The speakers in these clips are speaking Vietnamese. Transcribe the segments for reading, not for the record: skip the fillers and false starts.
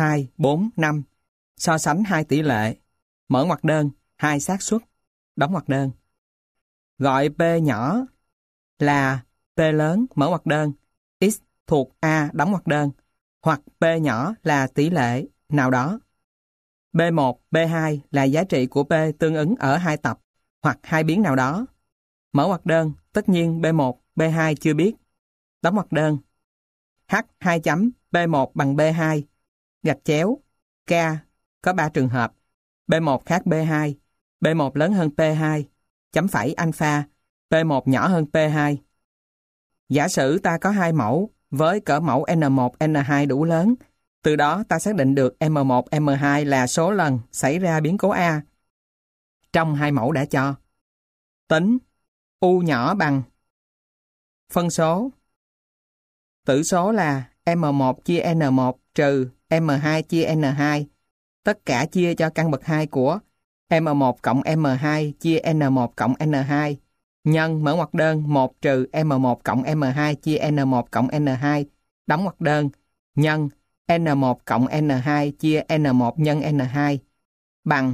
2, 4, 5. So sánh hai tỷ lệ. Mở ngoặc đơn, hai xác suất. Đóng ngoặc đơn. Gọi P nhỏ là P lớn, mở ngoặc đơn, X thuộc A, đóng ngoặc đơn, hoặc P nhỏ là tỷ lệ nào đó. B1, B2 là giá trị của P tương ứng ở hai tập hoặc hai biến nào đó. Mở ngoặc đơn, tất nhiên B1, B2 chưa biết. Đóng ngoặc đơn. H 2 chấm B1 bằng B2 gạch chéo K có 3 trường hợp. B1 khác B2, B1 lớn hơn P2, chấm phẩy alpha, P1 nhỏ hơn P2. Giả sử ta có hai mẫu với cỡ mẫu N1, N2 đủ lớn. Từ đó ta xác định được M1, M2 là số lần xảy ra biến cố A. Trong hai mẫu đã cho. Tính U nhỏ bằng phân số. Tử số là M1 chia N1 trừ M2 chia N2. Tất cả chia cho căn bậc 2 của M1 cộng M2 chia N1 cộng N2. Nhân mở ngoặc đơn 1 trừ M1 cộng M2 chia N1 cộng N2. Đóng ngoặc đơn. Nhân N1 cộng N2 chia N1 nhân N2 bằng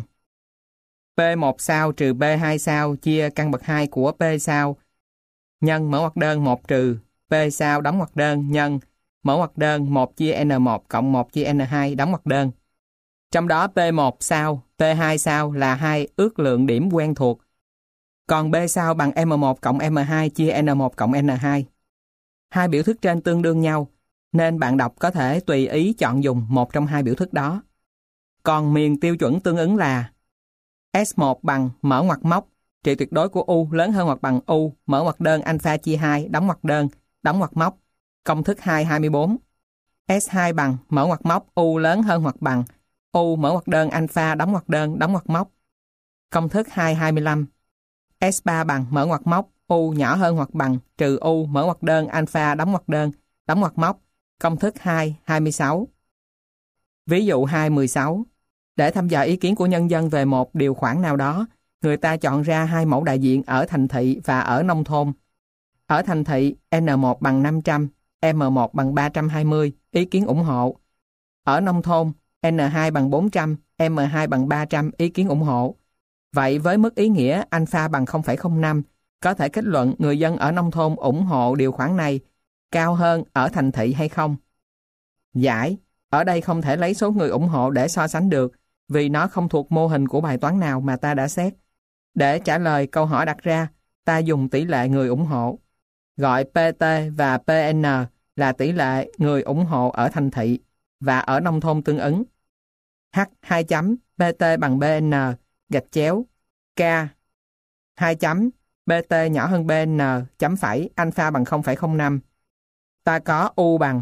P1 sao trừ P2 sao chia căn bậc 2 của P sao nhân mở ngoặc đơn 1 trừ P sao đóng ngoặc đơn nhân mở ngoặc đơn 1 chia N1 cộng 1 chia N2 đóng ngoặc đơn. Trong đó P1 sao, P2 sao là hai ước lượng điểm quen thuộc. Còn B sao bằng M1 cộng M2 chia N1 cộng N2. Hai biểu thức trên tương đương nhau, nên bạn đọc có thể tùy ý chọn dùng một trong hai biểu thức đó. Còn miền tiêu chuẩn tương ứng là S1 bằng mở ngoặc móc, trị tuyệt đối của U lớn hơn hoặc bằng U, mở ngoặc đơn alpha chia 2, đóng ngoặc đơn, đóng ngoặc móc, công thức 224. S2 bằng mở ngoặc móc U lớn hơn hoặc bằng U, mở ngoặc đơn alpha, đóng ngoặc móc, công thức 225. S3 bằng mở ngoặc móc U nhỏ hơn hoặc bằng trừ U, mở ngoặc đơn alpha, đóng ngoặc móc, công thức 226. Ví dụ 216. Để thăm dò ý kiến của nhân dân về một điều khoản nào đó, người ta chọn ra hai mẫu đại diện ở thành thị và ở nông thôn. Ở thành thị, N1 bằng 500, M1 bằng 320, ý kiến ủng hộ. Ở nông thôn, N2 bằng 400, M2 bằng 300, ý kiến ủng hộ. Vậy với mức ý nghĩa alpha bằng 0,05, có thể kết luận người dân ở nông thôn ủng hộ điều khoản này cao hơn ở thành thị hay không? Giải, ở đây không thể lấy số người ủng hộ để so sánh được, vì nó không thuộc mô hình của bài toán nào mà ta đã xét. Để trả lời câu hỏi đặt ra, ta dùng tỷ lệ người ủng hộ. Gọi PT và PN là tỷ lệ người ủng hộ ở thành thị và ở nông thôn tương ứng. H 2 chấm PT bằng BN gạch chéo K 2 chấm PT nhỏ hơn BN chấm phẩy alpha bằng 0,05. Ta có U bằng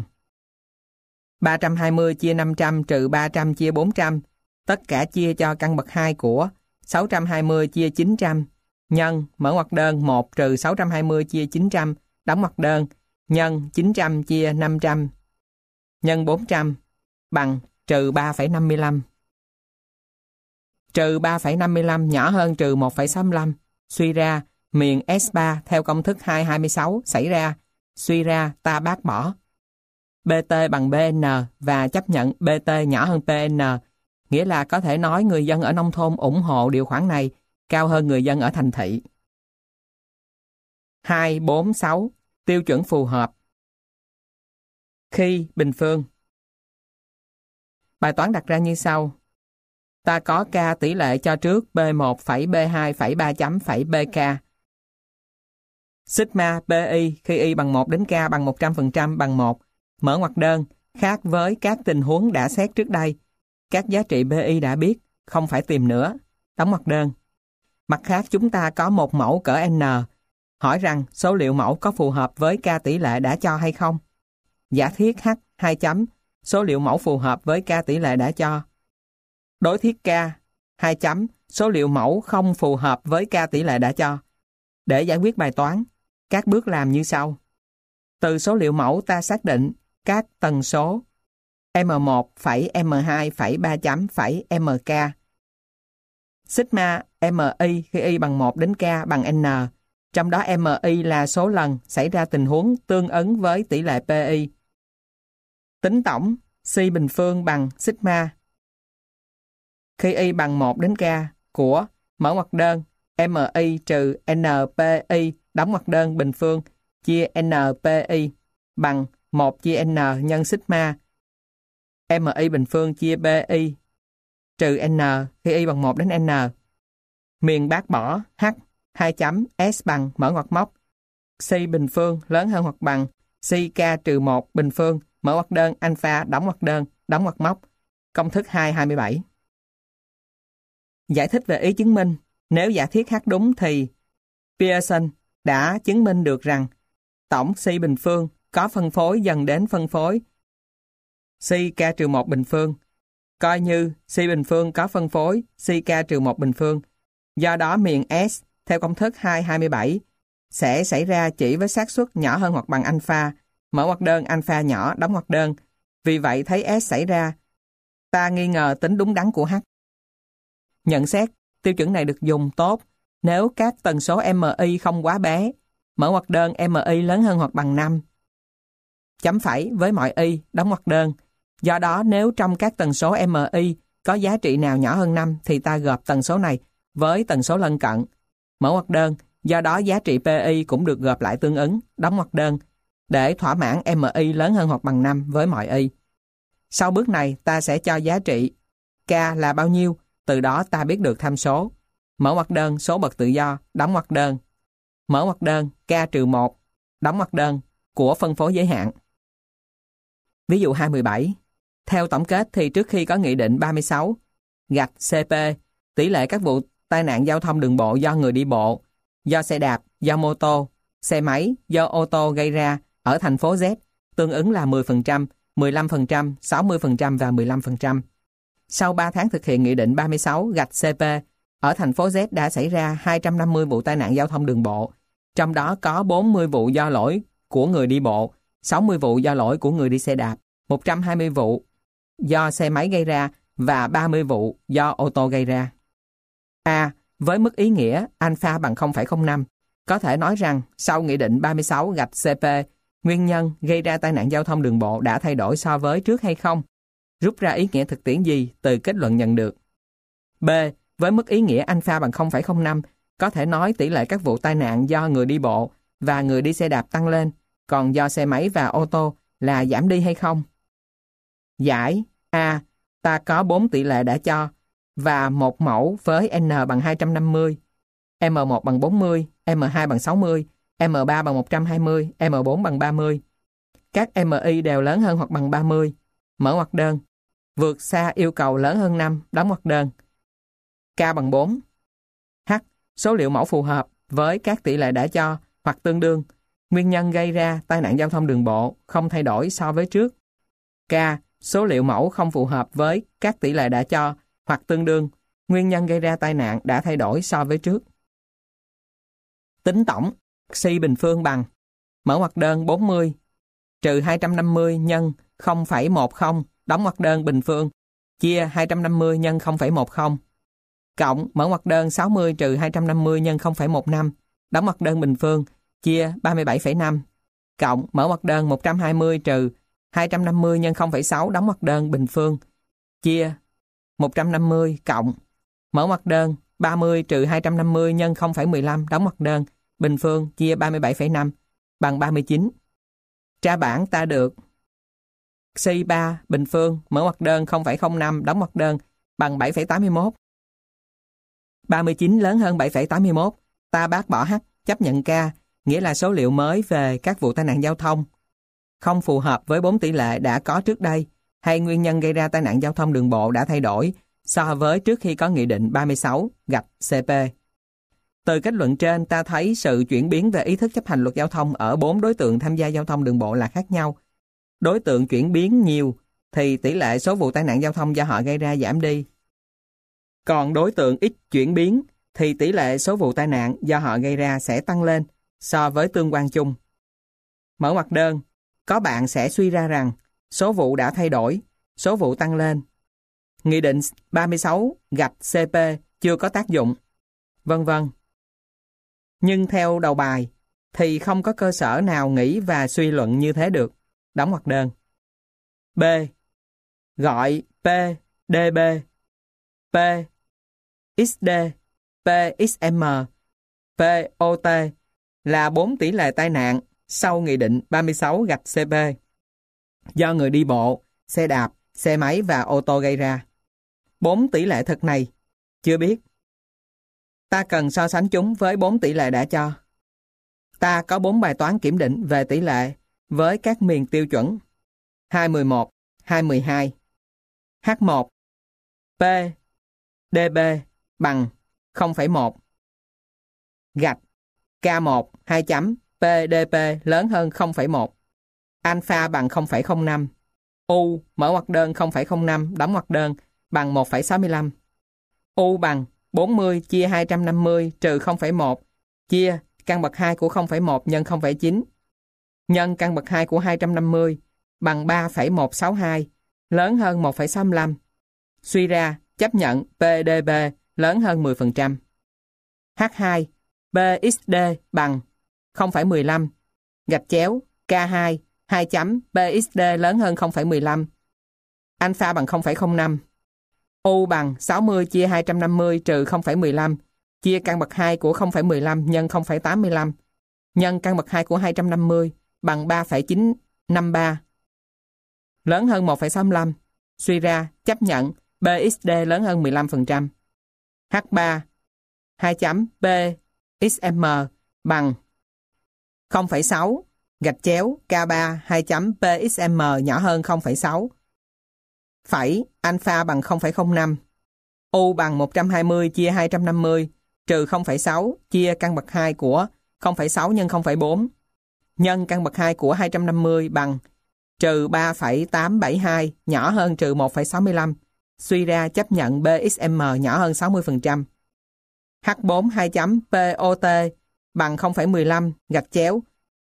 320 chia 500 trừ 300 chia 400, tất cả chia cho căn bậc 2 của 620 chia 900, nhân mở ngoặc đơn 1 trừ 620 chia 900, đóng ngoặc đơn, nhân 900 chia 500, nhân 400, bằng trừ 3,55. Trừ 3,55 nhỏ hơn trừ 1,65. Suy ra, miền S3 theo công thức 226 xảy ra. Suy ra, ta bác bỏ BT bằng BN và chấp nhận BT nhỏ hơn PN, nghĩa là có thể nói người dân ở nông thôn ủng hộ điều khoản này cao hơn người dân ở thành thị. 246. Tiêu chuẩn phù hợp. Khi bình phương. Bài toán đặt ra như sau. Ta có K tỷ lệ cho trước B1 phẩy B2 phẩy 3 chấm phẩy BK. Sigma PI khi Y bằng 1 đến K bằng 100% bằng 1. Mở ngoặc đơn, khác với các tình huống đã xét trước đây. Các giá trị PI đã biết, không phải tìm nữa. Đóng ngoặc đơn. Mặt khác chúng ta có một mẫu cỡ N. Hỏi rằng số liệu mẫu có phù hợp với K tỷ lệ đã cho hay không? Giả thiết H 2 chấm số liệu mẫu phù hợp với K tỷ lệ đã cho. Đối thiết K 2 chấm số liệu mẫu không phù hợp với K tỷ lệ đã cho. Để giải quyết bài toán, các bước làm như sau. Từ số liệu mẫu ta xác định các tần số M1 phẩy M2 phẩy 3 chấm phẩy MK. Sigma MI khi Y bằng 1 đến K bằng N. Trong đó MI là số lần xảy ra tình huống tương ứng với tỷ lệ PI. Tính tổng Psi bình phương bằng sigma khi y bằng 1 đến k của mở ngoặc đơn MI trừ NPI đóng ngoặc đơn bình phương chia NPI bằng 1 chia N nhân sigma MI bình phương chia PI trừ N khi y bằng 1 đến N. Miền bác bỏ H 2 chấm S bằng mở ngoặc móc Psi bình phương lớn hơn hoặc bằng Psi K trừ 1 bình phương mở ngoặc đơn alpha đóng ngoặc đơn đóng ngoặc móc. Công thức 227. Giải thích về ý chứng minh. Nếu giả thiết H đúng thì Pearson đã chứng minh được rằng tổng Psi bình phương có phân phối dần đến phân phối Psi K trừ 1 bình phương, coi như Psi bình phương có phân phối Psi K trừ 1 bình phương. Do đó miền S theo công thức 227 sẽ xảy ra chỉ với xác suất nhỏ hơn hoặc bằng alpha, mở ngoặc đơn alpha nhỏ đóng ngoặc đơn. Vì vậy thấy S xảy ra, ta nghi ngờ tính đúng đắn của H. Nhận xét, tiêu chuẩn này được dùng tốt nếu các tần số MI không quá bé, mở ngoặc đơn MI lớn hơn hoặc bằng 5. Chấm phẩy với mọi y đóng ngoặc đơn. Do đó nếu trong các tần số MI có giá trị nào nhỏ hơn 5 thì ta gộp tần số này với tần số lân cận, mở ngoặc đơn. Do đó giá trị PI cũng được gộp lại tương ứng, đóng ngoặc đơn, để thỏa mãn MI lớn hơn hoặc bằng 5 với mọi y. Sau bước này ta sẽ cho giá trị K là bao nhiêu, từ đó ta biết được tham số. Mở ngoặc đơn số bậc tự do, đóng ngoặc đơn. Mở ngoặc đơn K trừ 1, đóng ngoặc đơn của phân phối giới hạn. Ví dụ 217. Theo tổng kết thì trước khi có Nghị định 36 gạch CP, tỷ lệ các vụ tai nạn giao thông đường bộ do người đi bộ, do xe đạp, do mô tô, xe máy, do ô tô gây ra ở thành phố Z tương ứng là 10%, 15%, 60% và 15%. Sau 3 tháng thực hiện Nghị định 36 gạch CP, ở thành phố Z đã xảy ra 250 vụ tai nạn giao thông đường bộ, trong đó có 40 vụ do lỗi của người đi bộ, 60 vụ do lỗi của người đi xe đạp, 120 vụ do xe máy gây ra và 30 vụ do ô tô gây ra. A. Với mức ý nghĩa alpha bằng 0,05, có thể nói rằng sau Nghị định 36 gạch CP, nguyên nhân gây ra tai nạn giao thông đường bộ đã thay đổi so với trước hay không? Rút ra ý nghĩa thực tiễn gì từ kết luận nhận được? B. Với mức ý nghĩa alpha bằng 0,05, có thể nói tỷ lệ các vụ tai nạn do người đi bộ và người đi xe đạp tăng lên, còn do xe máy và ô tô là giảm đi hay không? Giải A. Ta có 4 tỷ lệ đã cho và một mẫu với N bằng 250, M1 bằng 40, M2 bằng 60, M3 bằng 120, M4 bằng 30. Các MI đều lớn hơn hoặc bằng 30. Mở ngoặc đơn. Vượt xa yêu cầu lớn hơn 5, đóng ngoặc đơn. K bằng 4. H. Số liệu mẫu phù hợp với các tỷ lệ đã cho hoặc tương đương. Nguyên nhân gây ra tai nạn giao thông đường bộ không thay đổi so với trước. K. Số liệu mẫu không phù hợp với các tỷ lệ đã cho hoặc tương đương. Nguyên nhân gây ra tai nạn đã thay đổi so với trước. Tính tổng Psi bình phương bằng mở ngoặc đơn 40 trừ 250 nhân 0,10 đóng ngoặc đơn bình phương chia 250 nhân 0,10 cộng mở ngoặc đơn 60 trừ 250 nhân 0,15 đóng ngoặc đơn bình phương chia 37,5 cộng mở ngoặc đơn 120 trừ 250 nhân 0,6 đóng ngoặc đơn bình phương chia 150 cộng mở ngoặc đơn 30 trừ 250 nhân 0,15 đóng ngoặc đơn bình phương chia 37,5 bằng 39. Tra bảng ta được Psi 3 bình phương mở ngoặc đơn 0,05 đóng ngoặc đơn bằng 7,81. 39 lớn hơn 7,81. Ta bác bỏ H, chấp nhận K, nghĩa là số liệu mới về các vụ tai nạn giao thông không phù hợp với 4 tỷ lệ đã có trước đây, hay nguyên nhân gây ra tai nạn giao thông đường bộ đã thay đổi so với trước khi có Nghị định 36 gạch CP. Từ kết luận trên ta thấy sự chuyển biến về ý thức chấp hành luật giao thông ở 4 đối tượng tham gia giao thông đường bộ là khác nhau. Đối tượng chuyển biến nhiều thì tỷ lệ số vụ tai nạn giao thông do họ gây ra giảm đi. Còn đối tượng ít chuyển biến thì tỷ lệ số vụ tai nạn do họ gây ra sẽ tăng lên so với tương quan chung. Mở ngoặc đơn, có bạn sẽ suy ra rằng số vụ đã thay đổi, số vụ tăng lên. Nghị định 36 gạch CP chưa có tác dụng, vân vân. Nhưng theo đầu bài thì không có cơ sở nào nghĩ và suy luận như thế được. Đóng ngoặc đơn. B. gọi P, DB, P, XD, P, XM, P, OT là 4 tỷ lệ tai nạn sau Nghị định 36-CP do người đi bộ, xe đạp, xe máy và ô tô gây ra. 4 tỷ lệ thật này, chưa biết. Ta cần so sánh chúng với 4 tỷ lệ đã cho. Ta có 4 bài toán kiểm định về tỷ lệ với các miền tiêu chuẩn 211, 212. H1, P, DB bằng 0,1. Gạch, K1, 2 chấm, PDP lớn hơn 0,1. Alpha bằng 0,05. U, mở ngoặc đơn 0,05, đóng ngoặc đơn bằng 1,65. U bằng 40 chia 250 trừ 0,1 chia căn bậc 2 của 0,1 nhân 0,9 nhân căn bậc 2 của 250 bằng 3,162 lớn hơn 1,65. Suy ra chấp nhận PDB lớn hơn 10%. H2, PXD bằng 0,15 gạch chéo K2 2 chấm PXD lớn hơn 0,15. Alpha bằng 0,05. U bằng 60 chia 250 trừ 0,15 chia căn bậc 2 của 0,15 nhân 0,85 nhân căn bậc 2 của 250 bằng 3,953 lớn hơn 1,65. Suy ra chấp nhận PXD lớn hơn 15%. H3 2 chấm PXM bằng 0,6 gạch chéo K3 2 chấm PXM nhỏ hơn 0,6. Phẩy alpha bằng 0,05. U bằng 120 chia 250 trừ 0,6 chia căn bậc 2 của 0,6 nhân 0,4 nhân căn bậc 2 của 250 bằng trừ 3,872 nhỏ hơn trừ 1,65. Suy ra chấp nhận BXM nhỏ hơn 60%. H4 2 chấm POT bằng 0,15 gạch chéo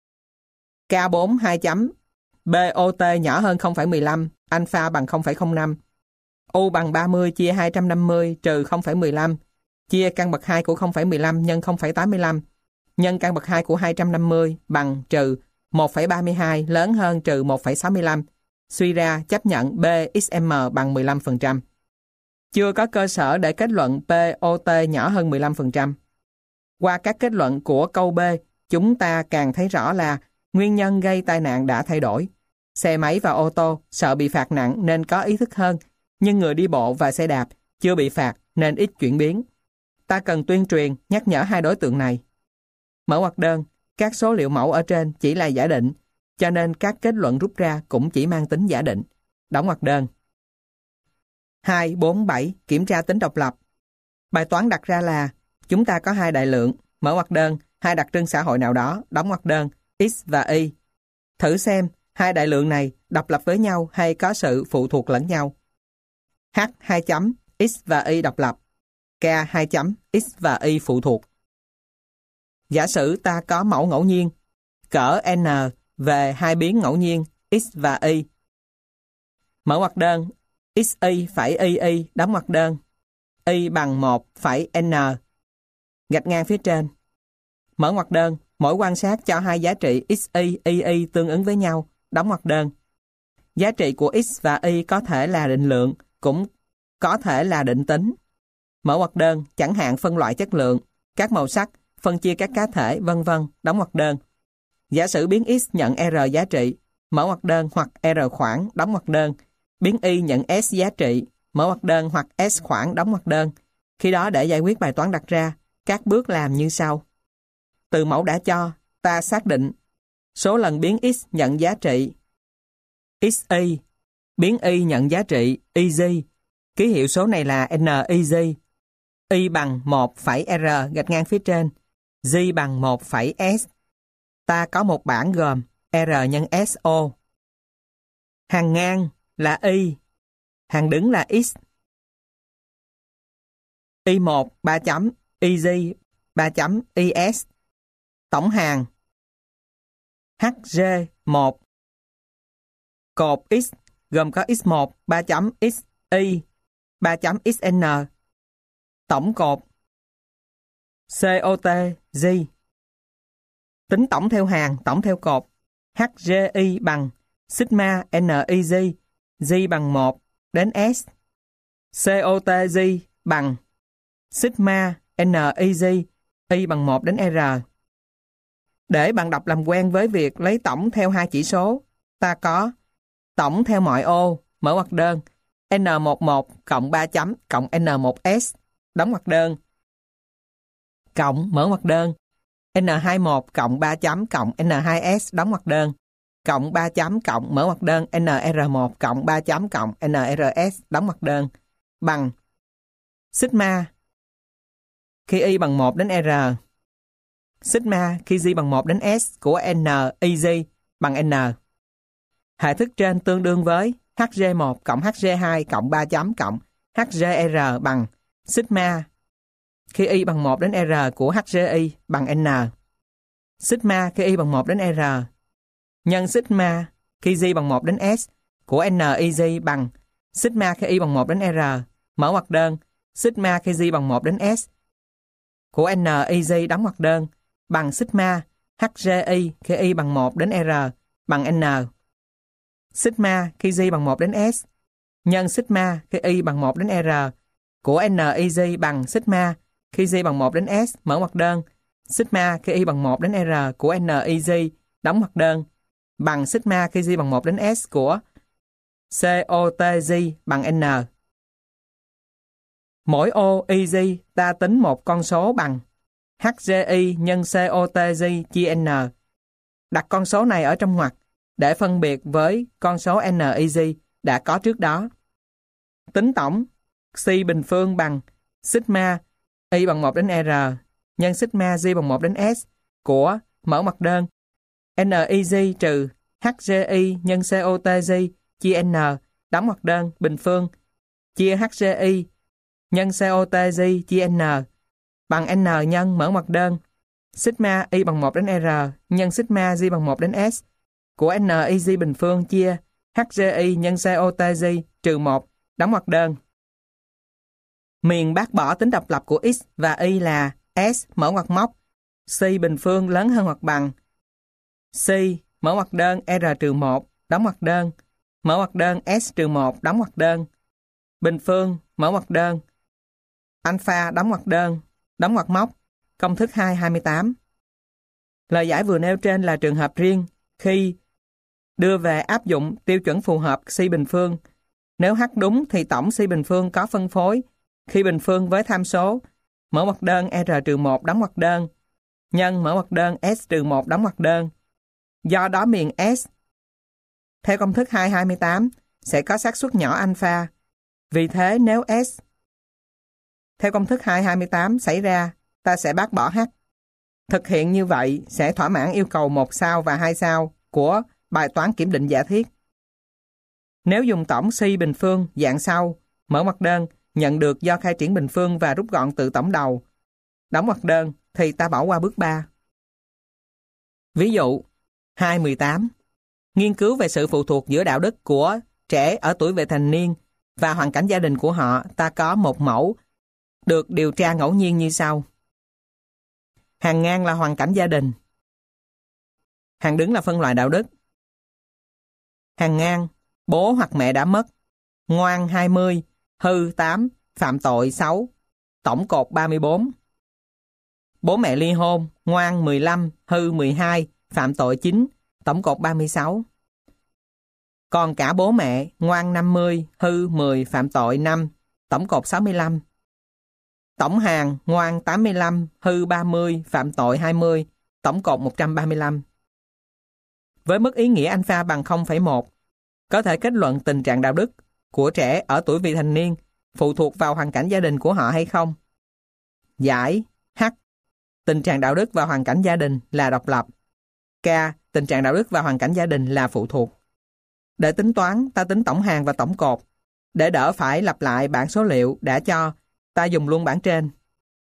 K4 2 chấm BOT nhỏ hơn 0,15, alpha bằng 0,05. U bằng 30 chia 250 trừ 0,15 chia căn bậc 2 của 0,15 nhân 0,85 nhân căn bậc 2 của 250 bằng trừ 1,32 lớn hơn trừ 1,65. Suy ra chấp nhận BXM bằng 15%. Chưa có cơ sở để kết luận POT nhỏ hơn 15%. Qua các kết luận của câu B, chúng ta càng thấy rõ là nguyên nhân gây tai nạn đã thay đổi. Xe máy và ô tô sợ bị phạt nặng nên có ý thức hơn, nhưng người đi bộ và xe đạp chưa bị phạt nên ít chuyển biến. Ta cần tuyên truyền, nhắc nhở hai đối tượng này. Mở ngoặc đơn, các số liệu mẫu ở trên chỉ là giả định, cho nên các kết luận rút ra cũng chỉ mang tính giả định. Đóng ngoặc đơn. 247. Kiểm tra tính độc lập. Bài toán đặt ra là chúng ta có hai đại lượng, mở ngoặc đơn, hai đặc trưng xã hội nào đó, đóng ngoặc đơn, X và Y. Thử xem hai đại lượng này độc lập với nhau hay có sự phụ thuộc lẫn nhau. H 2 chấm X và Y độc lập, K 2 chấm X và Y phụ thuộc. Giả sử ta có mẫu ngẫu nhiên cỡ N về hai biến ngẫu nhiên X và Y. Mở ngoặc đơn, XY phẩy YY đóng ngoặc đơn, Y bằng 1 phẩy N gạch ngang phía trên. Mở ngoặc đơn, mỗi quan sát cho hai giá trị XY, YY tương ứng với nhau, đóng ngoặc đơn. Giá trị của X và Y có thể là định lượng, cũng có thể là định tính. Mở ngoặc đơn, chẳng hạn phân loại chất lượng, các màu sắc, phân chia các cá thể, vân vân, đóng ngoặc đơn. Giả sử biến X nhận R giá trị, mở ngoặc đơn hoặc R khoảng, đóng ngoặc đơn. Biến Y nhận S giá trị, mở ngoặc đơn hoặc S khoảng, đóng ngoặc đơn. Khi đó để giải quyết bài toán đặt ra, các bước làm như sau. Từ mẫu đã cho, ta xác định số lần biến X nhận giá trị XY, biến Y nhận giá trị YZ. Ký hiệu số này là NYZ. Y bằng 1,R gạch ngang phía trên, Z bằng 1,S. Ta có một bảng gồm R nhân SO. Hàng ngang là Y, hàng đứng là X. Y1 3 chấm, YZ 3 chấm, YS. Tổng hàng HG1. Cột X gồm có X1 3 chấm X, Y 3 chấm XN. Tổng cột COT G. Tính tổng theo hàng, tổng theo cột. HGI bằng sigma NIG, G bằng 1, đến S. COTG bằng sigma NEG, y bằng 1 đến R. Để bạn đọc làm quen với việc lấy tổng theo hai chỉ số, ta có tổng theo mọi ô, mở ngoặc đơn, N11 cộng 3 chấm cộng N1S, đóng ngoặc đơn, cộng mở ngoặc đơn, N21 cộng 3 chấm cộng N2S, đóng ngoặc đơn, cộng 3 chấm cộng mở ngoặc đơn NR1 cộng 3 chấm cộng NRS, đóng ngoặc đơn, bằng sigma khi y bằng 1 đến R, sigma khi g bằng 1 đến S của NEG bằng N. Hệ thức trên tương đương với HG1 cộng HG2 cộng 3 chấm cộng HGR bằng sigma khi y bằng 1 đến R của HGI bằng N. Sigma khi y bằng 1 đến R nhân sigma khi g bằng 1 đến S của NEG bằng sigma khi y bằng 1 đến R, mở ngoặc đơn, sigma khi g bằng 1 đến S của NEG, đóng ngoặc đơn, bằng sigma HGI khi y bằng 1 đến R bằng N. Sigma khi g bằng 1 đến S nhân sigma khi y bằng 1 đến R của NEG bằng sigma khi g bằng 1 đến S, mở ngoặc đơn, sigma khi y bằng 1 đến R của NEG, đóng ngoặc đơn, bằng sigma khi g bằng 1 đến S của COTG bằng N. Mỗi ô EG ta tính một con số bằng HGI nhân COTG chia N. Đặt con số này ở trong ngoặc để phân biệt với con số NEG đã có trước đó. Tính tổng C bình phương bằng sigma y bằng 1 đến R nhân sigma g bằng 1 đến S của mở ngoặc đơn NEG trừ HGI nhân COTG chia N, đóng ngoặc đơn, bình phương chia HGI nhân COTG chia N bằng N nhân mở ngoặc đơn sigma y bằng 1 đến R nhân sigma g bằng 1 đến S của NEG bình phương chia HGI nhân COTG trừ 1, đóng ngoặc đơn. Miền bác bỏ tính độc lập của X và Y là S mở ngoặc móc C bình phương lớn hơn hoặc bằng C mở ngoặc đơn R trừ 1, đóng ngoặc đơn, mở ngoặc đơn S trừ 1, đóng ngoặc đơn, bình phương mở ngoặc đơn alpha đóng ngoặc móc, công thức 228. Lời giải vừa nêu trên là trường hợp riêng khi đưa về áp dụng tiêu chuẩn phù hợp C bình phương. Nếu H đúng thì tổng C bình phương có phân phối khi bình phương với tham số mở ngoặc đơn R trừ 1 đóng ngoặc đơn nhân mở ngoặc đơn S trừ 1 đóng ngoặc đơn. Do đó miền S theo công thức 228 sẽ có xác suất nhỏ alpha. Vì thế nếu S theo công thức 228 xảy ra, ta sẽ bác bỏ H. Thực hiện như vậy sẽ thỏa mãn yêu cầu 1 sao và 2 sao của bài toán kiểm định giả thiết. Nếu dùng tổng C bình phương dạng sau, mở ngoặc đơn, nhận được do khai triển bình phương và rút gọn từ tổng đầu, đóng ngoặc đơn, thì ta bỏ qua bước 3. Ví dụ 2.18. Nghiên cứu về sự phụ thuộc giữa đạo đức của trẻ ở tuổi vị thành niên và hoàn cảnh gia đình của họ, ta có một mẫu được điều tra ngẫu nhiên như sau. Hàng ngang là hoàn cảnh gia đình. Hàng đứng là phân loại đạo đức. Hàng ngang, bố hoặc mẹ đã mất, ngoan 20, hư 8, phạm tội 6, tổng cột 34. Bố mẹ ly hôn, ngoan 15, hư 12, phạm tội 9, tổng cột 36. Còn cả bố mẹ, ngoan 50, hư 10, phạm tội 5, tổng cột 65. Tổng hàng, ngoan 85, hư 30, phạm tội 20, tổng cột 135. Với mức ý nghĩa alpha bằng 0,1, có thể kết luận tình trạng đạo đức của trẻ ở tuổi vị thành niên phụ thuộc vào hoàn cảnh gia đình của họ hay không. Giải H. Tình trạng đạo đức và hoàn cảnh gia đình là độc lập. K. Tình trạng đạo đức và hoàn cảnh gia đình là phụ thuộc. Để tính toán, ta tính tổng hàng và tổng cột. Để đỡ phải lặp lại bảng số liệu đã cho, ta dùng luôn bảng trên.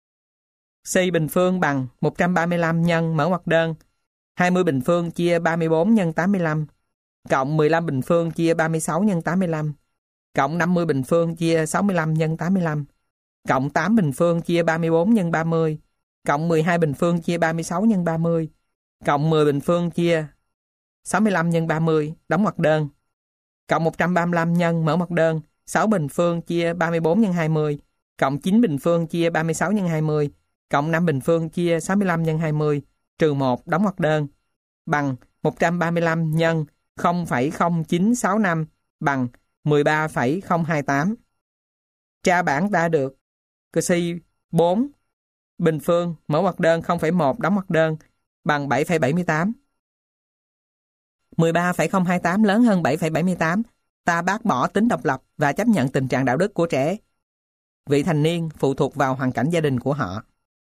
C bình phương bằng 135 nhân mở ngoặc đơn 20 bình phương chia 34 nhân 85 cộng 15 bình phương chia 36 nhân 85 cộng 50 bình phương chia 65 nhân 85 cộng 8 bình phương chia 34 nhân 30 cộng 12 bình phương chia 36 nhân 30 cộng 10 bình phương chia 65 nhân 30 đóng ngoặc đơn cộng 135 nhân mở ngoặc đơn 6 bình phương chia 34 nhân 20, cộng 9 bình phương chia 36 nhân 20, cộng 5 bình phương chia 65 nhân 20, trừ 1 đóng ngoặc đơn, bằng 135 nhân 0,0965 bằng 13,028. Tra bảng ta được Csi 4 bình phương mở ngoặc đơn 0,1 đóng ngoặc đơn bằng 7,78. 13,028 lớn hơn 7,78. Ta bác bỏ tính độc lập và chấp nhận tình trạng đạo đức của trẻ vị thành niên phụ thuộc vào hoàn cảnh gia đình của họ.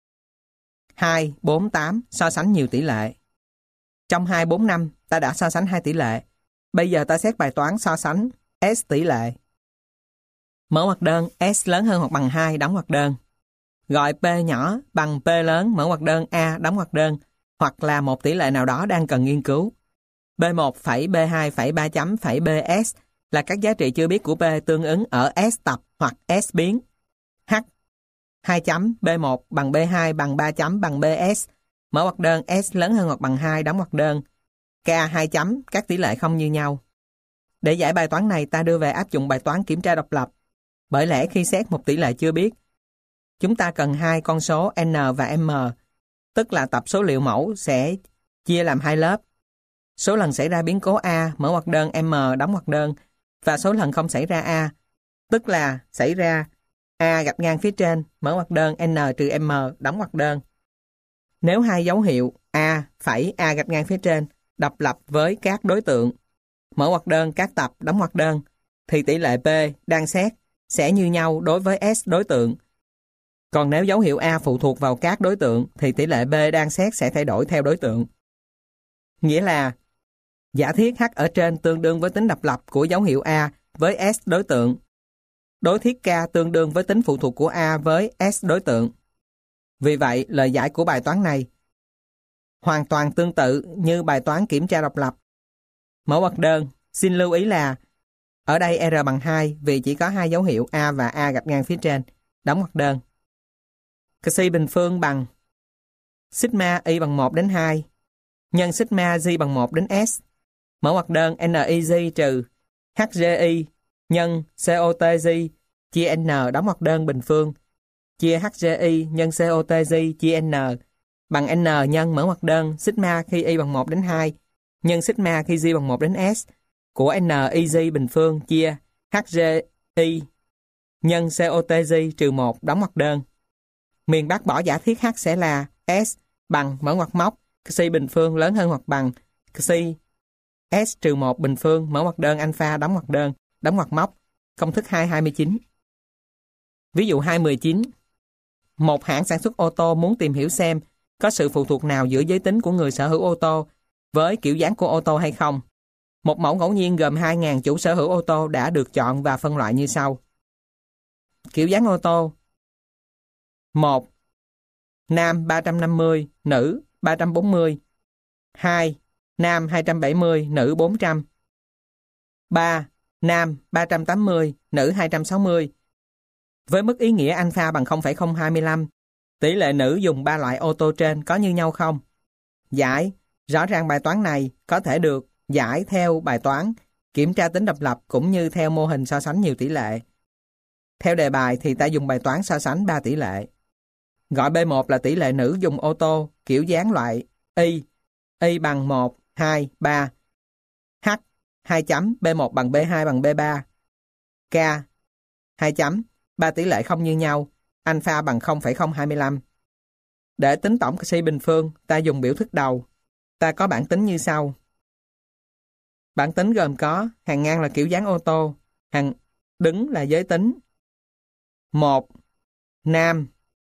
2, 4, 8 so sánh nhiều tỷ lệ. Trong 2, 4, 5 ta đã so sánh 2 tỷ lệ. Bây giờ ta xét bài toán so sánh S tỷ lệ. Mở ngoặc đơn S lớn hơn hoặc bằng 2 đóng ngoặc đơn. Gọi P nhỏ bằng P lớn mở ngoặc đơn A đóng ngoặc đơn, hoặc là một tỷ lệ nào đó đang cần nghiên cứu. B1 phẩy B2 phẩy 3 chấm phẩy BS là các giá trị chưa biết của P tương ứng ở S tập hoặc S biến. H 2 chấm B1 bằng B2 bằng 3 chấm bằng BS mở ngoặc đơn S lớn hơn hoặc bằng 2 đóng ngoặc đơn. K 2 chấm các tỷ lệ không như nhau. Để giải bài toán này ta đưa về áp dụng bài toán kiểm tra độc lập. Bởi lẽ khi xét một tỷ lệ chưa biết, chúng ta cần hai con số N và M, tức là tập số liệu mẫu sẽ chia làm hai lớp. Số lần xảy ra biến cố A mở ngoặc đơn M đóng ngoặc đơn và số lần không xảy ra A, tức là xảy ra A gạch ngang phía trên mở ngoặc đơn N trừ M đóng ngoặc đơn. Nếu hai dấu hiệu A phẩy A gạch ngang phía trên độc lập với các đối tượng mở ngoặc đơn các tập đóng ngoặc đơn thì tỷ lệ P đang xét sẽ như nhau đối với S đối tượng. Còn nếu dấu hiệu A phụ thuộc vào các đối tượng thì tỷ lệ B đang xét sẽ thay đổi theo đối tượng. Nghĩa là giả thiết H ở trên tương đương với tính độc lập của dấu hiệu A với S đối tượng. Đối thiết K tương đương với tính phụ thuộc của A với S đối tượng. Vì vậy, lời giải của bài toán này hoàn toàn tương tự như bài toán kiểm tra độc lập. Mở ngoặc đơn, xin lưu ý là ở đây R bằng 2 vì chỉ có hai dấu hiệu A và A gạch ngang phía trên. Đóng ngoặc đơn. Csi bình phương bằng sigma y bằng 1 đến 2 nhân sigma G bằng 1 đến S. Mở ngoặc đơn NIG trừ HGI nhân COTG chia N đóng ngoặc đơn bình phương chia HGI nhân COTG chia N bằng N nhân mở ngoặc đơn sigma khi y bằng 1 đến 2 nhân sigma khi G bằng 1 đến S của NIG bình phương chia HGI nhân COTG trừ 1 đóng ngoặc đơn. Miền bác bỏ giả thiết H sẽ là S bằng mở ngoặc móc Csi bình phương lớn hơn hoặc bằng Csi S trừ 1 bình phương mở ngoặc đơn alpha đóng ngoặc móc công thức 229. Ví dụ 219. Một hãng sản xuất ô tô muốn tìm hiểu xem có sự phụ thuộc nào giữa giới tính của người sở hữu ô tô với kiểu dáng của ô tô hay không. Một mẫu ngẫu nhiên gồm 2.000 chủ sở hữu ô tô đã được chọn và phân loại như sau. Kiểu dáng ô tô: 1. Nam 350, nữ 340. 2. Nam 270, nữ 400. 3. Nam 380, nữ 260. Với mức ý nghĩa alpha bằng 0,025, tỷ lệ nữ dùng 3 loại ô tô trên có như nhau không? Giải. Rõ ràng bài toán này có thể được giải theo bài toán kiểm tra tính độc lập cũng như theo mô hình so sánh nhiều tỷ lệ. Theo đề bài thì ta dùng bài toán so sánh 3 tỷ lệ. Gọi B1 là tỷ lệ nữ dùng ô tô kiểu dáng loại Y bằng 1, 2, 3. H 2 chấm B1 bằng B2 bằng B3. K 2 chấm 3 tỷ lệ không như nhau, alpha bằng 0,025. Để tính tổng Csi bình phương, ta dùng biểu thức đầu. Ta có bảng tính như sau. Bảng tính gồm có hàng ngang là kiểu dáng ô tô, hàng đứng là giới tính. 1. Nam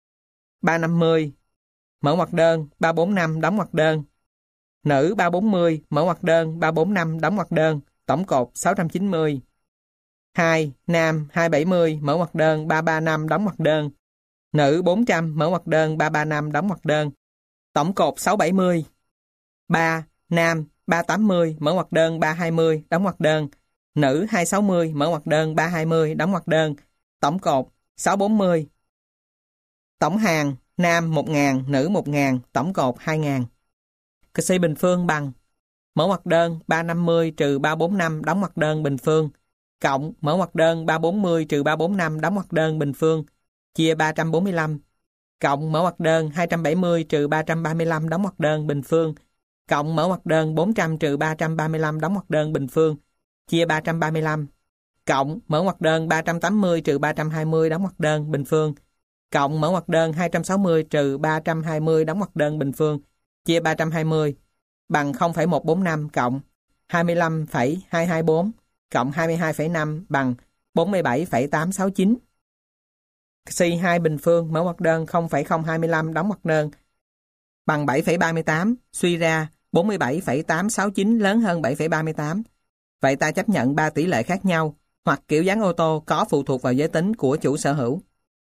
350, mở ngoặc đơn 345 đóng ngoặc đơn. Nữ 340, mở ngoặc đơn 345 đóng ngoặc đơn, tổng cột 690. 2. Nam 270, mở ngoặc đơn 335 đóng ngoặc đơn. Nữ 400, mở ngoặc đơn 335 đóng ngoặc đơn, tổng cột 670. 3. Nam 380, mở ngoặc đơn 320 đóng ngoặc đơn. Nữ 260, mở ngoặc đơn 320 đóng ngoặc đơn, tổng cột 640. Tổng hàng nam 1.000, nữ 1.000, tổng cột 2.000. Csi bình phương bằng mở ngoặc đơn 350 trừ 345 đóng ngoặc đơn bình phương cộng mở ngoặc đơn 340 trừ 345 đóng ngoặc đơn bình phương chia 345 cộng mở ngoặc đơn 270 trừ 335 đóng ngoặc đơn bình phương cộng mở ngoặc đơn 400 trừ 335 đóng ngoặc đơn bình phương chia 335 cộng mở ngoặc đơn 380 trừ 320 đóng ngoặc đơn bình phương cộng mở ngoặc đơn 260 trừ 320 đóng ngoặc đơn bình phương chia 320 bằng 0,145 cộng 25,224 cộng 22,5 bằng 47,869. C2 bình phương mở ngoặc đơn 0,025 đóng ngoặc đơn bằng 7,38, suy ra 47,869 lớn hơn 7,38. Vậy ta chấp nhận 3 tỷ lệ khác nhau hoặc kiểu dáng ô tô có phụ thuộc vào giới tính của chủ sở hữu.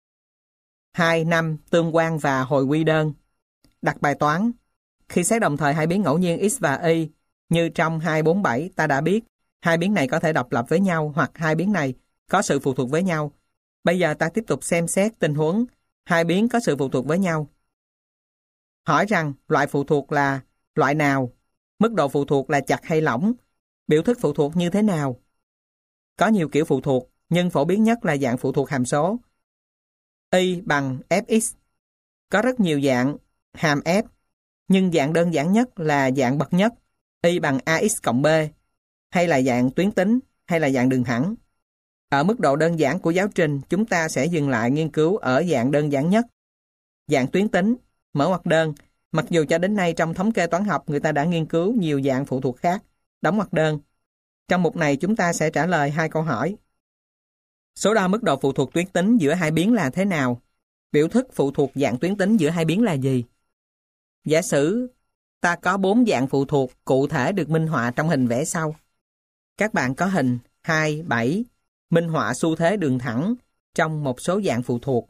2. Tương quan và hồi quy đơn. Đặt bài toán. Khi xét đồng thời hai biến ngẫu nhiên x và y, như trong 247 ta đã biết, hai biến này có thể độc lập với nhau hoặc hai biến này có sự phụ thuộc với nhau. Bây giờ ta tiếp tục xem xét tình huống hai biến có sự phụ thuộc với nhau. Hỏi rằng loại phụ thuộc là loại nào? Mức độ phụ thuộc là chặt hay lỏng? Biểu thức phụ thuộc như thế nào? Có nhiều kiểu phụ thuộc, nhưng phổ biến nhất là dạng phụ thuộc hàm số. Y bằng Fx. Có rất nhiều dạng hàm F, nhưng dạng đơn giản nhất là dạng bậc nhất, Y bằng AX cộng B, hay là dạng tuyến tính, hay là dạng đường thẳng. Ở mức độ đơn giản của giáo trình, chúng ta sẽ dừng lại nghiên cứu ở dạng đơn giản nhất. Dạng tuyến tính, mở ngoặc đơn, mặc dù cho đến nay trong thống kê toán học người ta đã nghiên cứu nhiều dạng phụ thuộc khác, đóng ngoặc đơn. Trong mục này chúng ta sẽ trả lời 2 câu hỏi. Số đo mức độ phụ thuộc tuyến tính giữa hai biến là thế nào? Biểu thức phụ thuộc dạng tuyến tính giữa hai biến là gì? Giả sử ta có 4 dạng phụ thuộc cụ thể được minh họa trong hình vẽ sau. Các bạn có hình 2, 7, minh họa xu thế đường thẳng trong một số dạng phụ thuộc.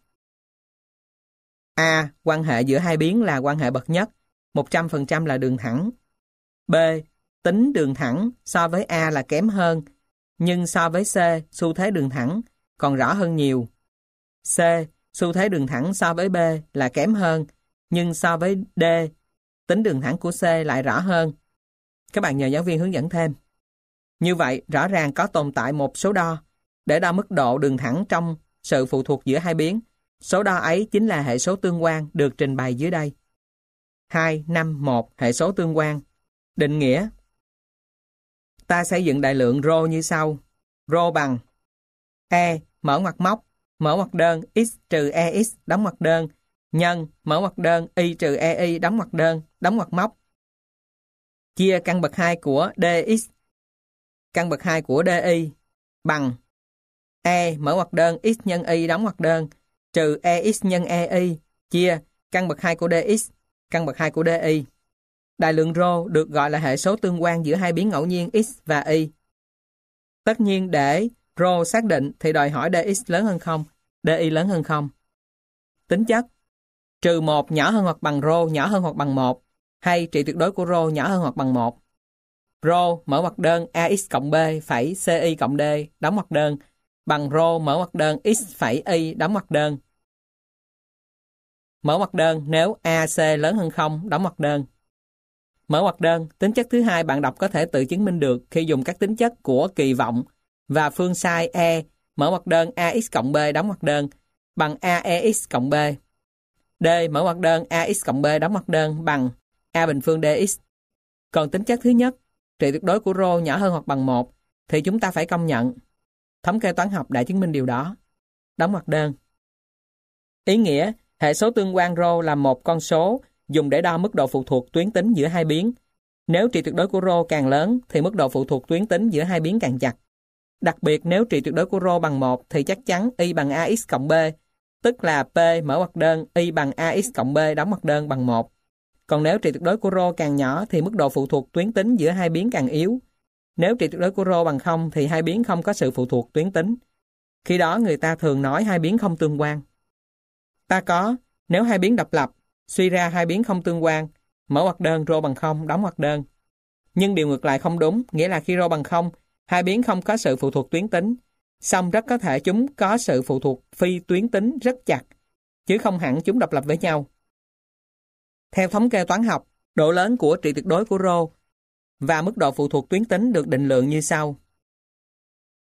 A. Quan hệ giữa hai biến là quan hệ bậc nhất, 100% là đường thẳng. B. Tính đường thẳng so với A là kém hơn, nhưng so với C, xu thế đường thẳng còn rõ hơn nhiều. C. Xu thế đường thẳng so với B là kém hơn, nhưng so với D, tính đường thẳng của C lại rõ hơn. Các bạn nhờ giáo viên hướng dẫn thêm. Như vậy, rõ ràng có tồn tại một số đo để đo mức độ đường thẳng trong sự phụ thuộc giữa hai biến. Số đo ấy chính là hệ số tương quan được trình bày dưới đây. 2, 5, 1. Hệ số tương quan. Định nghĩa. Ta xây dựng đại lượng rho như sau. Rho bằng E, mở ngoặc móc, mở ngoặc đơn x trừ EX, đóng ngoặc đơn, nhân, mở ngoặc đơn y trừ EY, đóng ngoặc móc, chia căn bậc 2 của dx, căn bậc 2 của dy, bằng E, mở ngoặc đơn x nhân y, đóng ngoặc đơn, trừ EX nhân EY, chia căn bậc 2 của dx, căn bậc 2 của dy. Đại lượng rho được gọi là hệ số tương quan giữa hai biến ngẫu nhiên x và y. Tất nhiên để rho xác định thì đòi hỏi dx lớn hơn 0, dy lớn hơn 0. Tính chất. Trừ 1 nhỏ hơn hoặc bằng rho nhỏ hơn hoặc bằng 1, hay trị tuyệt đối của rho nhỏ hơn hoặc bằng 1. Rho mở ngoặc đơn ax cộng b phẩy ci cộng d, đóng ngoặc đơn, bằng rho mở ngoặc đơn x phẩy y, đóng ngoặc đơn. Mở ngoặc đơn nếu AC lớn hơn 0, đóng ngoặc đơn. Mở ngoặc đơn, tính chất thứ hai bạn đọc có thể tự chứng minh được khi dùng các tính chất của kỳ vọng và phương sai E, mở ngoặc đơn AX cộng B, đóng ngoặc đơn, bằng AEX cộng B. D, mở ngoặc đơn AX cộng B, đóng ngoặc đơn, bằng A bình phương DX. Còn tính chất thứ nhất, trị tuyệt đối của rho nhỏ hơn hoặc bằng 1, thì chúng ta phải công nhận. Thống kê toán học đã chứng minh điều đó. Đóng ngoặc đơn. Ý nghĩa, hệ số tương quan rho là một con số dùng để đo mức độ phụ thuộc tuyến tính giữa hai biến. Nếu trị tuyệt đối của rho càng lớn thì mức độ phụ thuộc tuyến tính giữa hai biến càng chặt. Đặc biệt nếu trị tuyệt đối của rho bằng 1 thì chắc chắn y bằng AX cộng B, tức là P mở ngoặc đơn y bằng AX cộng B, đóng ngoặc đơn, bằng 1. Còn nếu trị tuyệt đối của rho càng nhỏ thì mức độ phụ thuộc tuyến tính giữa hai biến càng yếu. Nếu trị tuyệt đối của rho bằng 0 thì hai biến không có sự phụ thuộc tuyến tính. Khi đó người ta thường nói hai biến không tương quan. Ta có, nếu hai biến độc lập, suy ra hai biến không tương quan, mở ngoặc đơn rho bằng 0, đóng ngoặc đơn. Nhưng điều ngược lại không đúng, nghĩa là khi rho bằng 0, hai biến không có sự phụ thuộc tuyến tính, song rất có thể chúng có sự phụ thuộc phi tuyến tính rất chặt, chứ không hẳn chúng độc lập với nhau. Theo thống kê toán học, độ lớn của trị tuyệt đối của rho và mức độ phụ thuộc tuyến tính được định lượng như sau.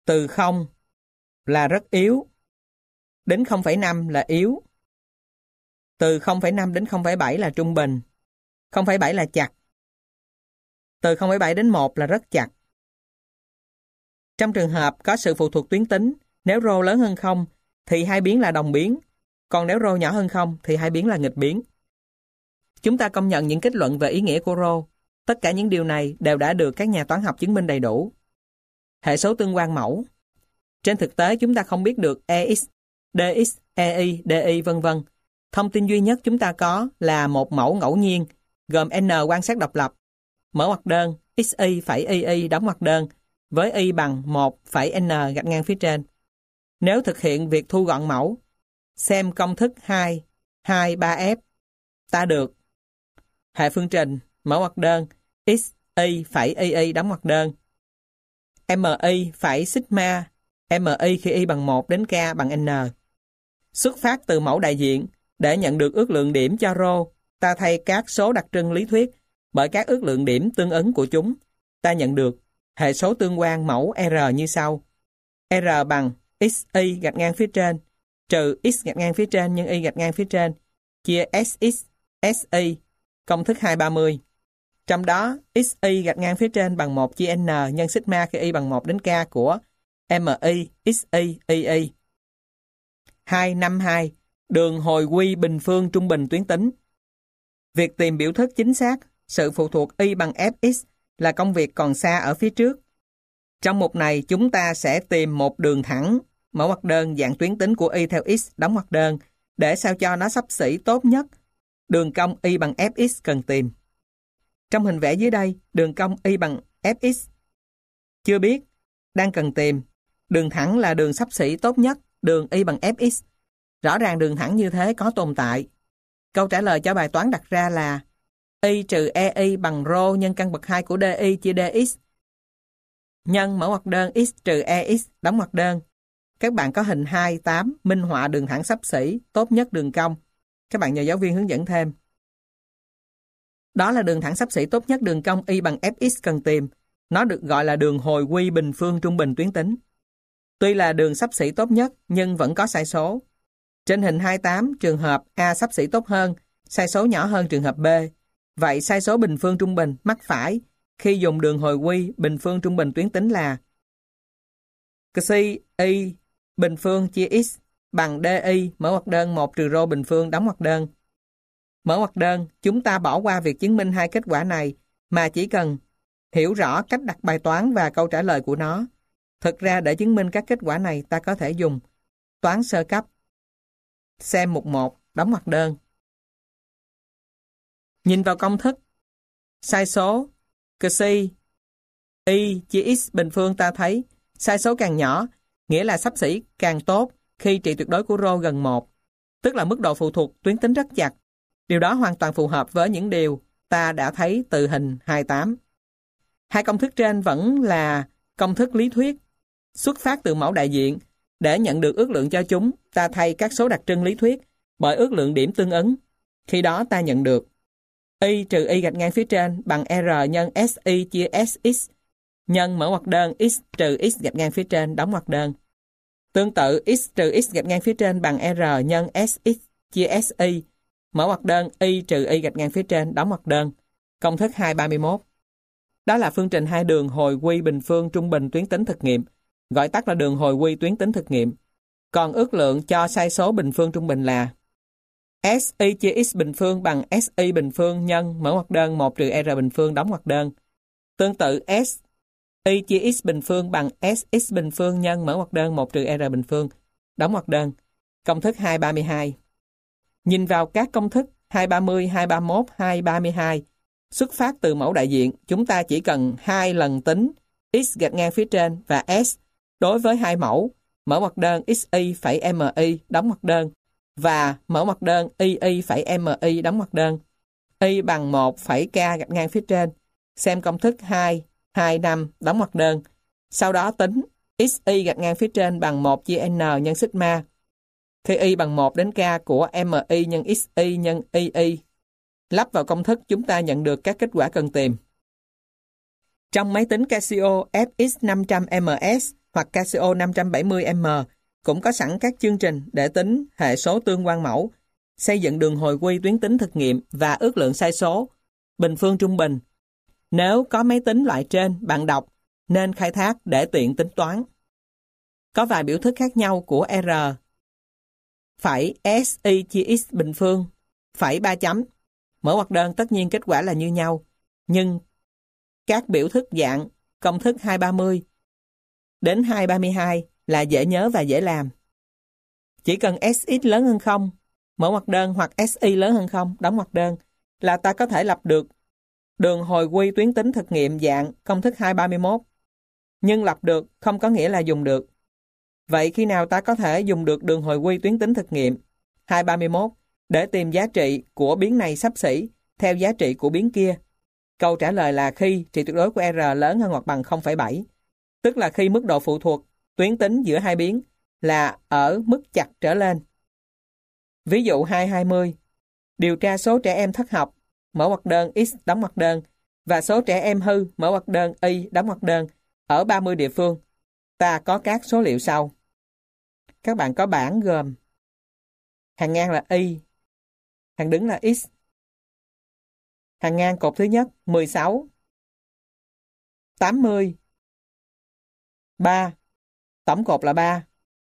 Từ 0 là rất yếu, đến 0,5 là yếu. Từ 0,5 đến 0,7 là trung bình. 0,7 là chặt. Từ 0,7 đến 1 là rất chặt. Trong trường hợp có sự phụ thuộc tuyến tính, nếu rho lớn hơn 0 thì hai biến là đồng biến, còn nếu rho nhỏ hơn 0 thì hai biến là nghịch biến. Chúng ta công nhận những kết luận về ý nghĩa của rho. Tất cả những điều này đều đã được các nhà toán học chứng minh đầy đủ. Hệ số tương quan mẫu. Trên thực tế chúng ta không biết được EX, DX, EY, DY vân vân. Thông tin duy nhất chúng ta có là một mẫu ngẫu nhiên gồm N quan sát độc lập, mở ngoặc đơn, XY phẩy YY đóng ngoặc đơn, với Y bằng 1 phẩy N gạch ngang phía trên. Nếu thực hiện việc thu gọn mẫu, xem công thức 2, 2, 3F, ta được hệ phương trình, mở ngoặc đơn, XY phẩy YY đóng ngoặc đơn, MY phẩy sigma, MY khi Y bằng 1 đến K bằng N. Xuất phát từ mẫu đại diện, để nhận được ước lượng điểm cho rho, ta thay các số đặc trưng lý thuyết bởi các ước lượng điểm tương ứng của chúng. Ta nhận được hệ số tương quan mẫu R như sau. R bằng XY gạch ngang phía trên trừ X gạch ngang phía trên nhân Y gạch ngang phía trên chia SX, SY, công thức 230. Trong đó, XY gạch ngang phía trên bằng 1 chia N nhân sigma khi Y bằng 1 đến K của MY, XY, YY. 252. Đường hồi quy bình phương trung bình tuyến tính. Việc tìm biểu thức chính xác, sự phụ thuộc Y bằng Fx là công việc còn xa ở phía trước. Trong mục này, chúng ta sẽ tìm một đường thẳng, mở ngoặc đơn dạng tuyến tính của Y theo X, đóng ngoặc đơn, để sao cho nó xấp xỉ tốt nhất đường cong Y bằng Fx cần tìm. Trong hình vẽ dưới đây, đường cong Y bằng Fx chưa biết, đang cần tìm. Đường thẳng là đường xấp xỉ tốt nhất, đường Y bằng Fx. Rõ ràng đường thẳng như thế có tồn tại. Câu trả lời cho bài toán đặt ra là Y trừ EY bằng rho nhân căn bậc 2 của DY chia DX nhân mở ngoặc đơn X trừ EX đóng ngoặc đơn. Các bạn có hình 2.8 minh họa đường thẳng xấp xỉ tốt nhất đường cong. Các bạn nhờ giáo viên hướng dẫn thêm. Đó là đường thẳng xấp xỉ tốt nhất đường cong Y bằng Fx cần tìm. Nó được gọi là đường hồi quy bình phương trung bình tuyến tính. Tuy là đường xấp xỉ tốt nhất nhưng vẫn có sai số. Trên hình 28, trường hợp A xấp xỉ tốt hơn, sai số nhỏ hơn trường hợp B. Vậy sai số bình phương trung bình mắc phải khi dùng đường hồi quy bình phương trung bình tuyến tính là xi y bình phương chia x bằng DY mở ngoặc đơn 1 trừ rho bình phương đóng ngoặc đơn. Mở ngoặc đơn, chúng ta bỏ qua việc chứng minh hai kết quả này mà chỉ cần hiểu rõ cách đặt bài toán và câu trả lời của nó. Thực ra để chứng minh các kết quả này ta có thể dùng toán sơ cấp. Xem mục 1, đóng ngoặc đơn. Nhìn vào công thức, sai số xi y chia x bình phương ta thấy sai số càng nhỏ, nghĩa là xấp xỉ càng tốt khi trị tuyệt đối của rho gần 1, tức là mức độ phụ thuộc tuyến tính rất chặt. Điều đó hoàn toàn phù hợp với những điều ta đã thấy từ hình 28. Hai công thức trên vẫn là công thức lý thuyết, xuất phát từ mẫu đại diện. Để nhận được ước lượng cho chúng, ta thay các số đặc trưng lý thuyết bởi ước lượng điểm tương ứng. Khi đó ta nhận được Y trừ Y gạch ngang phía trên bằng R nhân SY chia SX nhân mở ngoặc đơn X trừ X gạch ngang phía trên đóng ngoặc đơn. Tương tự X trừ X gạch ngang phía trên bằng R nhân SX chia SY mở ngoặc đơn Y trừ Y gạch ngang phía trên đóng ngoặc đơn. Công thức 231. Đó là phương trình hai đường hồi quy bình phương trung bình tuyến tính thực nghiệm, gọi tắt là đường hồi quy tuyến tính thực nghiệm. Còn ước lượng cho sai số bình phương trung bình là SY chia X bình phương bằng SY bình phương nhân mở ngoặc đơn 1 trừ R bình phương đóng ngoặc đơn. Tương tự SY chia X bình phương bằng SX bình phương nhân mở ngoặc đơn 1 trừ R bình phương đóng ngoặc đơn. Công thức 232. Nhìn vào các công thức 230, 231, 232 xuất phát từ mẫu đại diện, chúng ta chỉ cần 2 lần tính X gạch ngang phía trên và S đối với hai mẫu mở ngoặc đơn XY phẩy MY đóng ngoặc đơn và mở ngoặc đơn YY phẩy MY đóng ngoặc đơn. Y bằng 1 phẩy K gạch ngang phía trên. Xem công thức 2, 2, 5 đóng ngoặc đơn. Sau đó tính XY gạch ngang phía trên bằng 1 chia N nhân sigma. Khi Y bằng 1 đến K của MY nhân XY nhân YY. Lắp vào công thức chúng ta nhận được các kết quả cần tìm. Trong máy tính Casio FX500MS, hoặc Casio 570M cũng có sẵn các chương trình để tính hệ số tương quan mẫu, xây dựng đường hồi quy tuyến tính thực nghiệm và ước lượng sai số, bình phương trung bình. Nếu có máy tính loại trên, bạn đọc, nên khai thác để tiện tính toán. Có vài biểu thức khác nhau của R. Phẩy SI chia X bình phương, phẩy 3 chấm. Mở ngoặc đơn tất nhiên kết quả là như nhau, nhưng các biểu thức dạng công thức 230 đến 232 là dễ nhớ và dễ làm. Chỉ cần SX lớn hơn 0, mở ngoặc đơn, hoặc SI lớn hơn 0, đóng ngoặc đơn, là ta có thể lập được đường hồi quy tuyến tính thực nghiệm dạng công thức 231. Nhưng lập được không có nghĩa là dùng được. Vậy khi nào ta có thể dùng được đường hồi quy tuyến tính thực nghiệm 231 để tìm giá trị của biến này xấp xỉ theo giá trị của biến kia? Câu trả lời là khi trị tuyệt đối của R lớn hơn hoặc bằng 0,7, tức là khi mức độ phụ thuộc tuyến tính giữa hai biến là ở mức chặt trở lên. Ví dụ 220, điều tra số trẻ em thất học, mở ngoặc đơn X đóng ngoặc đơn, và số trẻ em hư, mở ngoặc đơn Y đóng ngoặc đơn, ở 30 địa phương. Ta có các số liệu sau. Các bạn có bảng gồm hàng ngang là Y, hàng đứng là X. Hàng ngang cột thứ nhất 16, 80, 3, tổng cột là 3.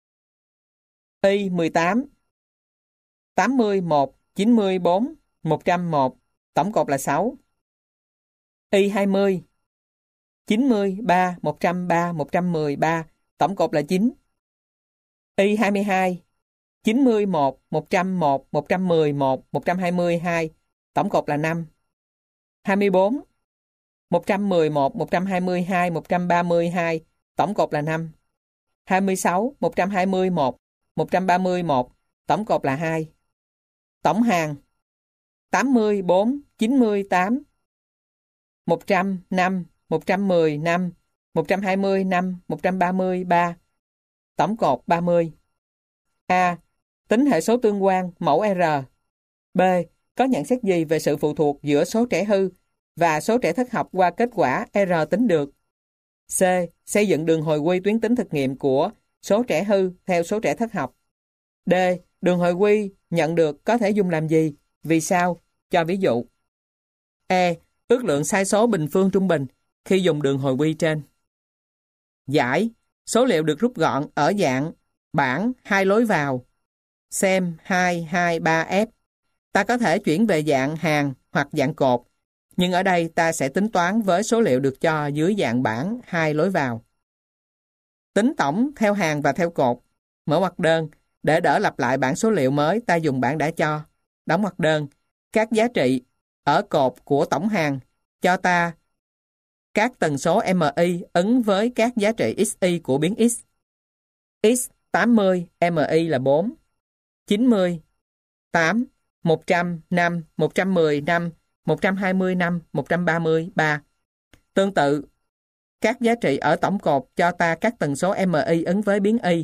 Y 18, 80, 1, 94, 101, tổng cột là 6. Y 20, 90, 3, 103, 113, tổng cột là 9. Y 22, 91, 101, 111, 122, tổng cột là 5. 24, 111, 122, 132, tổng cột là 5. 26, 121, 131, tổng cột là 2. Tổng hàng 80, 4, 98, 100, 5, 110, 5, 120, 5, 130, 3, tổng cột 30. A. Tính hệ số tương quan mẫu R. B. Có nhận xét gì về sự phụ thuộc giữa số trẻ hư và số trẻ thất học qua kết quả R tính được? C. Xây dựng đường hồi quy tuyến tính thực nghiệm của số trẻ hư theo số trẻ thất học. D. Đường hồi quy nhận được có thể dùng làm gì? Vì sao? Cho ví dụ. E. Ước lượng sai số bình phương trung bình khi dùng đường hồi quy trên. Giải. Số liệu được rút gọn ở dạng bảng 2 lối vào. Xem 223F. Ta có thể chuyển về dạng hàng hoặc dạng cột, nhưng ở đây ta sẽ tính toán với số liệu được cho dưới dạng bảng 2 lối vào. Tính tổng theo hàng và theo cột. Mở ngoặc đơn. Để đỡ lặp lại bảng số liệu mới, ta dùng bảng đã cho. Đóng ngoặc đơn. Các giá trị ở cột của tổng hàng cho ta các tần số MI ứng với các giá trị XY của biến X. X 80, MI là 4, 90, 8, 100, 5, 110, 5, 120, 5, 130, 3. Tương tự, các giá trị ở tổng cột cho ta các tần số MI ứng với biến Y.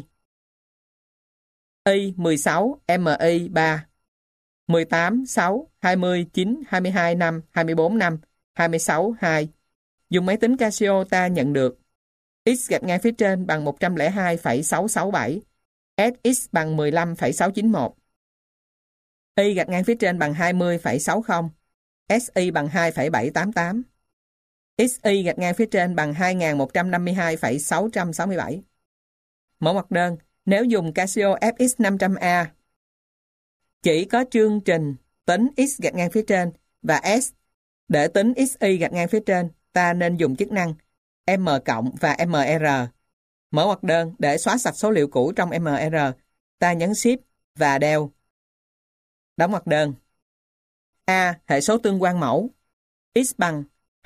Y 16, MI 3, 18, 6, 20, 9, 22, 5, 24, 5, 26, 2. Dùng máy tính Casio ta nhận được X gạch ngang phía trên bằng 102,667, SX bằng 15,691. Y gạch ngang phía trên bằng 20,60, SY bằng 2,788. XY gạch ngang phía trên bằng 2152,667. Mở ngoặc đơn. Nếu dùng Casio FX500A, chỉ có chương trình tính X gạch ngang phía trên và S để tính XY gạch ngang phía trên, ta nên dùng chức năng M cộng và MR. Mở ngoặc đơn. Để xóa sạch số liệu cũ trong MR, ta nhấn Shift và Del. Đóng ngoặc đơn. A. Hệ số tương quan mẫu. X bằng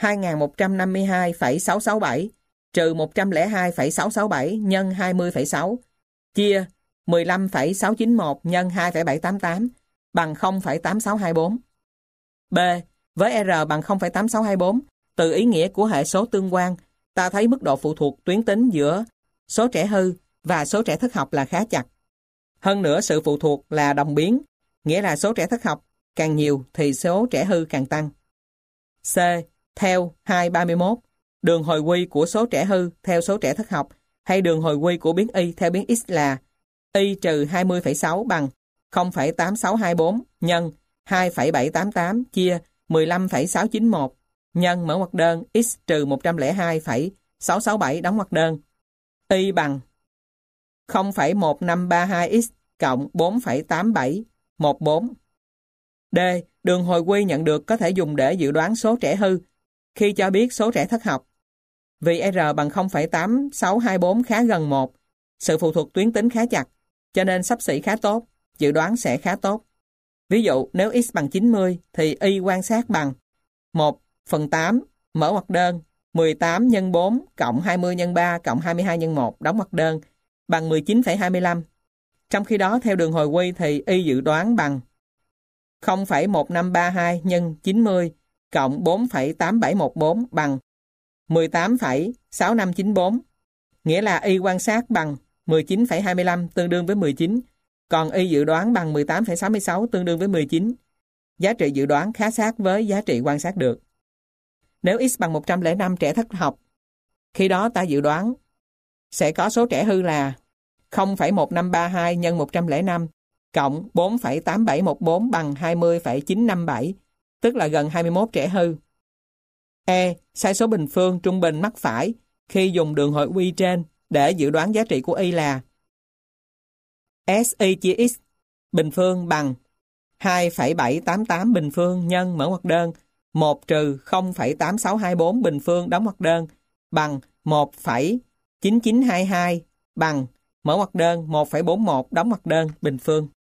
2152,667 trừ 102,667 nhân 20,6 chia 15,691 nhân 2,788 bằng 0,8624. B. Với R bằng 0,8624, từ ý nghĩa của hệ số tương quan, ta thấy mức độ phụ thuộc tuyến tính giữa số trẻ hư và số trẻ thất học là khá chặt. Hơn nữa, sự phụ thuộc là đồng biến, nghĩa là số trẻ thất học càng nhiều thì số trẻ hư càng tăng. C. Theo 231, đường hồi quy của số trẻ hư theo số trẻ thất học Hay đường hồi quy của biến y theo biến x là y trừ 20,6 bằng 0,8624 nhân 2,788 chia 15,691 nhân mở ngoặc đơn x trừ 102,667 đóng ngoặc đơn. Y bằng 0,1532x cộng 4,8714. D. Đường hồi quy nhận được có thể dùng để dự đoán số trẻ hư khi cho biết số trẻ thất học. Vì R bằng 0,8624 khá gần 1, sự phụ thuộc tuyến tính khá chặt, cho nên xấp xỉ khá tốt, dự đoán sẽ khá tốt. Ví dụ, nếu x bằng 90 thì y quan sát bằng 1/8 mở ngoặc đơn 18 nhân 4 cộng 20 nhân 3 cộng 22 nhân 1 đóng ngoặc đơn bằng 19,25. Trong khi đó, theo đường hồi quy thì y dự đoán bằng 0,1532 nhân 90 cộng 4,8714 bằng 18,6594. Nghĩa là y quan sát bằng 19,25 tương đương với 19, còn y dự đoán bằng 18,66 tương đương với 19. Giá trị dự đoán khá sát với giá trị quan sát được. Nếu x bằng 105 trẻ thất học, khi đó ta dự đoán sẽ có số trẻ hư là 0,1532 nhân 105 cộng 4,8714 bằng 20,957, tức là gần 21 trẻ hư. E. Sai số bình phương trung bình mắc phải khi dùng đường hồi quy trên để dự đoán giá trị của y là SY chia x bình phương bằng 2,788 bình phương nhân mở ngoặc đơn 1 trừ 0,8624 bình phương đóng ngoặc đơn bằng 1,9922 bằng mở ngoặc đơn 1,41 đóng ngoặc đơn bình phương.